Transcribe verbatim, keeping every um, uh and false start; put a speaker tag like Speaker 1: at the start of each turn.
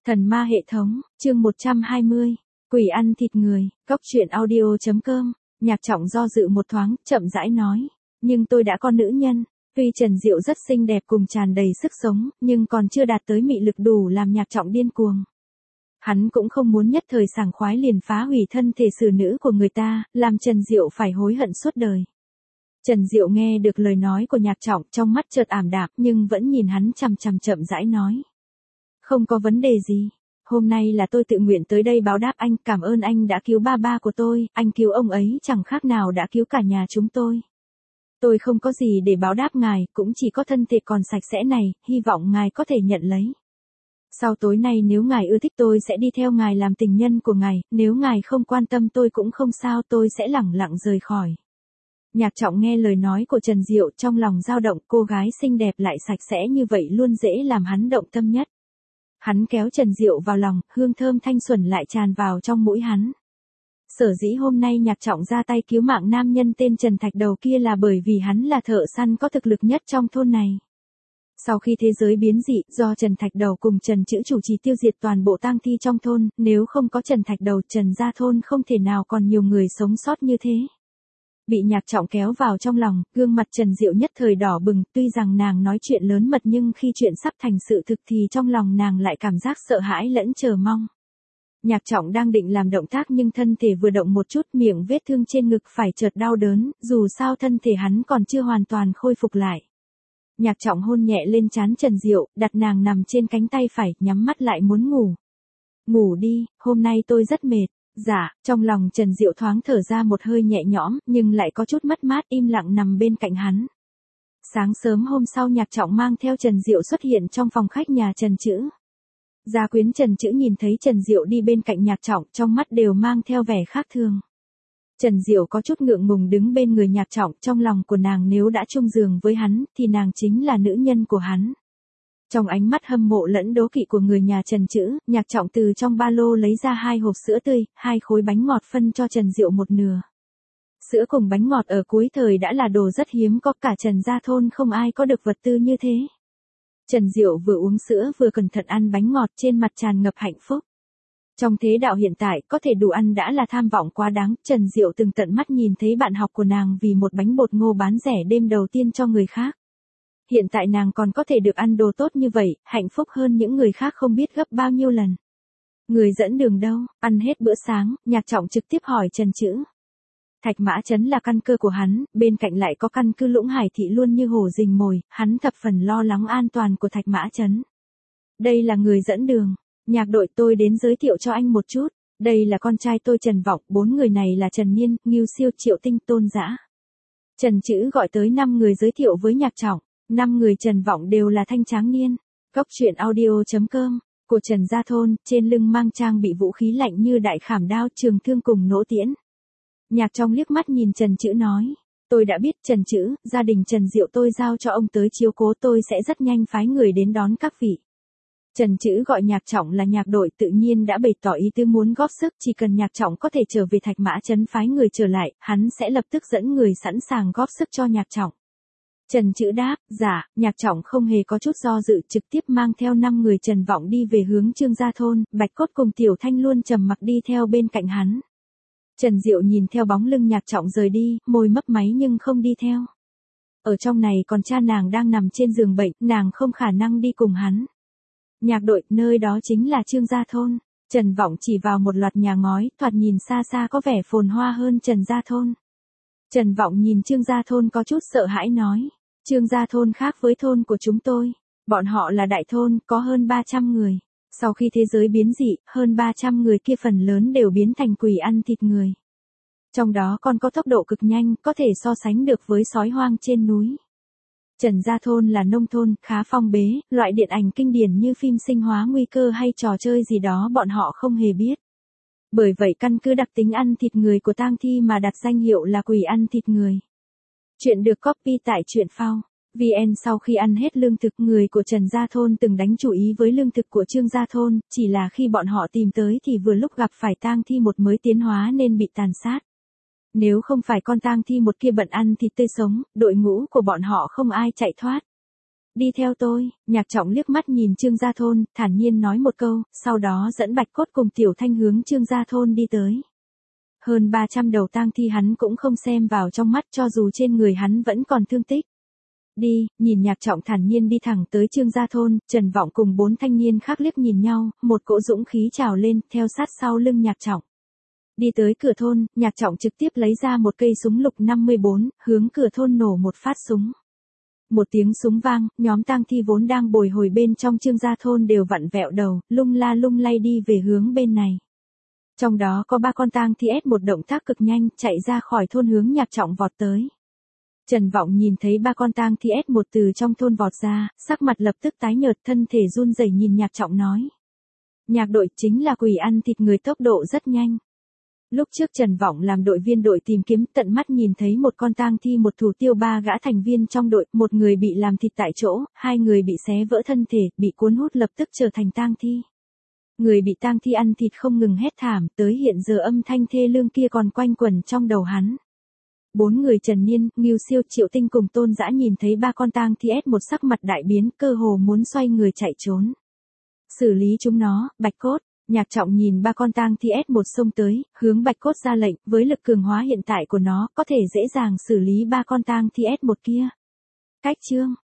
Speaker 1: Thần ma hệ thống, chương một trăm hai mươi, quỷ ăn thịt người, cóc truyện audio.com, Nhạc Trọng do dự một thoáng, chậm rãi nói, nhưng tôi đã có nữ nhân, tuy Trần Diệu rất xinh đẹp cùng tràn đầy sức sống, nhưng còn chưa đạt tới mị lực đủ làm Nhạc Trọng điên cuồng. Hắn cũng không muốn nhất thời sảng khoái liền phá hủy thân thể xử nữ của người ta, làm Trần Diệu phải hối hận suốt đời. Trần Diệu nghe được lời nói của Nhạc Trọng trong mắt chợt ảm đạm nhưng vẫn nhìn hắn chằm chằm chậm rãi nói. Không có vấn đề gì. Hôm nay là tôi tự nguyện tới đây báo đáp anh, cảm ơn anh đã cứu ba ba của tôi, anh cứu ông ấy chẳng khác nào đã cứu cả nhà chúng tôi. Tôi không có gì để báo đáp ngài, cũng chỉ có thân thể còn sạch sẽ này, hy vọng ngài có thể nhận lấy. Sau tối nay nếu ngài ưa thích tôi sẽ đi theo ngài làm tình nhân của ngài, nếu ngài không quan tâm tôi cũng không sao, tôi sẽ lẳng lặng rời khỏi. Nhạc Trọng nghe lời nói của Trần Diệu trong lòng dao động, cô gái xinh đẹp lại sạch sẽ như vậy luôn dễ làm hắn động tâm nhất. Hắn kéo Trần Diệu vào lòng, hương thơm thanh xuẩn lại tràn vào trong mũi hắn. Sở dĩ hôm nay Nhạc Trọng ra tay cứu mạng nam nhân tên Trần Thạch Đầu kia là bởi vì hắn là thợ săn có thực lực nhất trong thôn này. Sau khi thế giới biến dị, do Trần Thạch Đầu cùng Trần Chữ chủ trì tiêu diệt toàn bộ tang thi trong thôn, nếu không có Trần Thạch Đầu, Trần gia thôn không thể nào còn nhiều người sống sót như thế. Bị Nhạc Trọng kéo vào trong lòng, gương mặt Trần Diệu nhất thời đỏ bừng, tuy rằng nàng nói chuyện lớn mật nhưng khi chuyện sắp thành sự thực thì trong lòng nàng lại cảm giác sợ hãi lẫn chờ mong. Nhạc Trọng đang định làm động tác nhưng thân thể vừa động một chút, miệng vết thương trên ngực phải chợt đau đớn, dù sao thân thể hắn còn chưa hoàn toàn khôi phục lại. Nhạc Trọng hôn nhẹ lên trán Trần Diệu, đặt nàng nằm trên cánh tay phải, nhắm mắt lại muốn ngủ. Ngủ đi, hôm nay tôi rất mệt. Dạ, trong lòng Trần Diệu thoáng thở ra một hơi nhẹ nhõm, nhưng lại có chút mất mát, im lặng nằm bên cạnh hắn. Sáng sớm hôm sau Nhạc Trọng mang theo Trần Diệu xuất hiện trong phòng khách nhà Trần Chữ. Gia quyến Trần Chữ nhìn thấy Trần Diệu đi bên cạnh Nhạc Trọng, trong mắt đều mang theo vẻ khác thường. Trần Diệu có chút ngượng ngùng đứng bên người Nhạc Trọng, trong lòng của nàng nếu đã chung giường với hắn, thì nàng chính là nữ nhân của hắn. Trong ánh mắt hâm mộ lẫn đố kỵ của người nhà Trần Chữ, Nhạc Trọng từ trong ba lô lấy ra hai hộp sữa tươi, hai khối bánh ngọt phân cho Trần Diệu một nửa. Sữa cùng bánh ngọt ở cuối thời đã là đồ rất hiếm có, cả Trần gia thôn không ai có được vật tư như thế. Trần Diệu vừa uống sữa vừa cẩn thận ăn bánh ngọt, trên mặt tràn ngập hạnh phúc. Trong thế đạo hiện tại, có thể đủ ăn đã là tham vọng quá đáng, Trần Diệu từng tận mắt nhìn thấy bạn học của nàng vì một bánh bột ngô bán rẻ đêm đầu tiên cho người khác. Hiện tại nàng còn có thể được ăn đồ tốt như vậy, hạnh phúc hơn những người khác không biết gấp bao nhiêu lần. Người dẫn đường đâu? Ăn hết bữa sáng, Nhạc Trọng trực tiếp hỏi Trần Chữ. Thạch Mã Trấn là căn cơ của hắn, bên cạnh lại có căn cứ Lũng Hải Thị luôn như hổ rình mồi, hắn thập phần lo lắng an toàn của Thạch Mã Trấn. Đây là người dẫn đường. Nhạc đội, tôi đến giới thiệu cho anh một chút. Đây là con trai tôi Trần Vọng, bốn người này là Trần Niên, Ngưu Siêu, Triệu Tinh, Tôn Dã. Trần Chữ gọi tới năm người giới thiệu với Nhạc Trọng. Năm người Trần Vọng đều là thanh tráng niên. Cóc truyện audio.com, của Trần gia thôn, trên lưng mang trang bị vũ khí lạnh như đại khảm đao, trường thương cùng nỗ tiễn. Nhạc Trọng liếc mắt nhìn Trần Chữ nói, tôi đã biết Trần Chữ, gia đình Trần Diệu tôi giao cho ông tới chiếu cố, tôi sẽ rất nhanh phái người đến đón các vị. Trần Chữ gọi Nhạc Trọng là nhạc đội tự nhiên đã bày tỏ ý tứ muốn góp sức, chỉ cần Nhạc Trọng có thể trở về Thạch Mã Trấn phái người trở lại, hắn sẽ lập tức dẫn người sẵn sàng góp sức cho Nhạc Trọng. Trần Chữ đáp, dạ, Nhạc Trọng không hề có chút do dự, trực tiếp mang theo năm người Trần Vọng đi về hướng Trương gia thôn, Bạch Cốt cùng Tiểu Thanh luôn trầm mặc đi theo bên cạnh hắn. Trần Diệu nhìn theo bóng lưng Nhạc Trọng rời đi, môi mấp máy nhưng không đi theo. Ở trong này còn cha nàng đang nằm trên giường bệnh, nàng không khả năng đi cùng hắn. Nhạc đội, nơi đó chính là Trương gia thôn. Trần Vọng chỉ vào một loạt nhà ngói, thoạt nhìn xa xa có vẻ phồn hoa hơn Trần gia thôn. Trần Vọng nhìn Trương gia thôn có chút sợ hãi nói, Trương gia thôn khác với thôn của chúng tôi, bọn họ là đại thôn, có hơn ba trăm người. Sau khi thế giới biến dị, hơn ba trăm người kia phần lớn đều biến thành quỷ ăn thịt người. Trong đó còn có tốc độ cực nhanh, có thể so sánh được với sói hoang trên núi. Trần gia thôn là nông thôn, khá phong bế, loại điện ảnh kinh điển như phim Sinh hóa nguy cơ hay trò chơi gì đó bọn họ không hề biết. Bởi vậy căn cứ đặc tính ăn thịt người của tang thi mà đặt danh hiệu là quỷ ăn thịt người. Chuyện được copy tại truyện phao. vê en sau khi ăn hết lương thực, người của Trần gia thôn từng đánh chú ý với lương thực của Trương gia thôn, chỉ là khi bọn họ tìm tới thì vừa lúc gặp phải tang thi một mới tiến hóa nên bị tàn sát. Nếu không phải con tang thi một kia bận ăn thịt tươi sống, đội ngũ của bọn họ không ai chạy thoát. Đi theo tôi, Nhạc Trọng liếc mắt nhìn Trương Gia Thôn, thản nhiên nói một câu, sau đó dẫn Bạch Cốt cùng Tiểu Thanh hướng Trương Gia Thôn đi tới. Hơn ba trăm đầu tang thi hắn cũng không xem vào trong mắt cho dù trên người hắn vẫn còn thương tích. Đi, nhìn Nhạc Trọng thản nhiên đi thẳng tới Trương Gia Thôn, Trần Vọng cùng bốn thanh niên khác liếc nhìn nhau, một cỗ dũng khí trào lên, theo sát sau lưng Nhạc Trọng. Đi tới cửa thôn, Nhạc Trọng trực tiếp lấy ra một cây súng lục năm mươi bốn, hướng cửa thôn nổ một phát súng. Một tiếng súng vang, nhóm tang thi vốn đang bồi hồi bên trong Trương Gia Thôn đều vặn vẹo đầu, lung la lung lay đi về hướng bên này. Trong đó có ba con tang thi ép một động tác cực nhanh, chạy ra khỏi thôn hướng Nhạc Trọng vọt tới. Trần Vọng nhìn thấy ba con tang thi ép một từ trong thôn vọt ra, sắc mặt lập tức tái nhợt, thân thể run rẩy nhìn Nhạc Trọng nói. Nhạc đội chính là quỷ ăn thịt người, tốc độ rất nhanh. Lúc trước Trần Vọng làm đội viên đội tìm kiếm, tận mắt nhìn thấy một con tang thi một thủ tiêu ba gã thành viên trong đội, một người bị làm thịt tại chỗ, hai người bị xé vỡ thân thể, bị cuốn hút lập tức trở thành tang thi. Người bị tang thi ăn thịt không ngừng hét thảm, tới hiện giờ âm thanh thê lương kia còn quanh quẩn trong đầu hắn. Bốn người Trần Niên, Ngưu Siêu, Triệu Tinh cùng Tôn Dã nhìn thấy ba con tang thi ép một sắc mặt đại biến, cơ hồ muốn xoay người chạy trốn. Xử lý chúng nó, Bạch Cốt. Nhạc Trọng nhìn ba con tang thi ép một xông tới, hướng Bạch Cốt ra lệnh, với lực cường hóa hiện tại của nó, có thể dễ dàng xử lý ba con tang thi ép một kia. Cách chương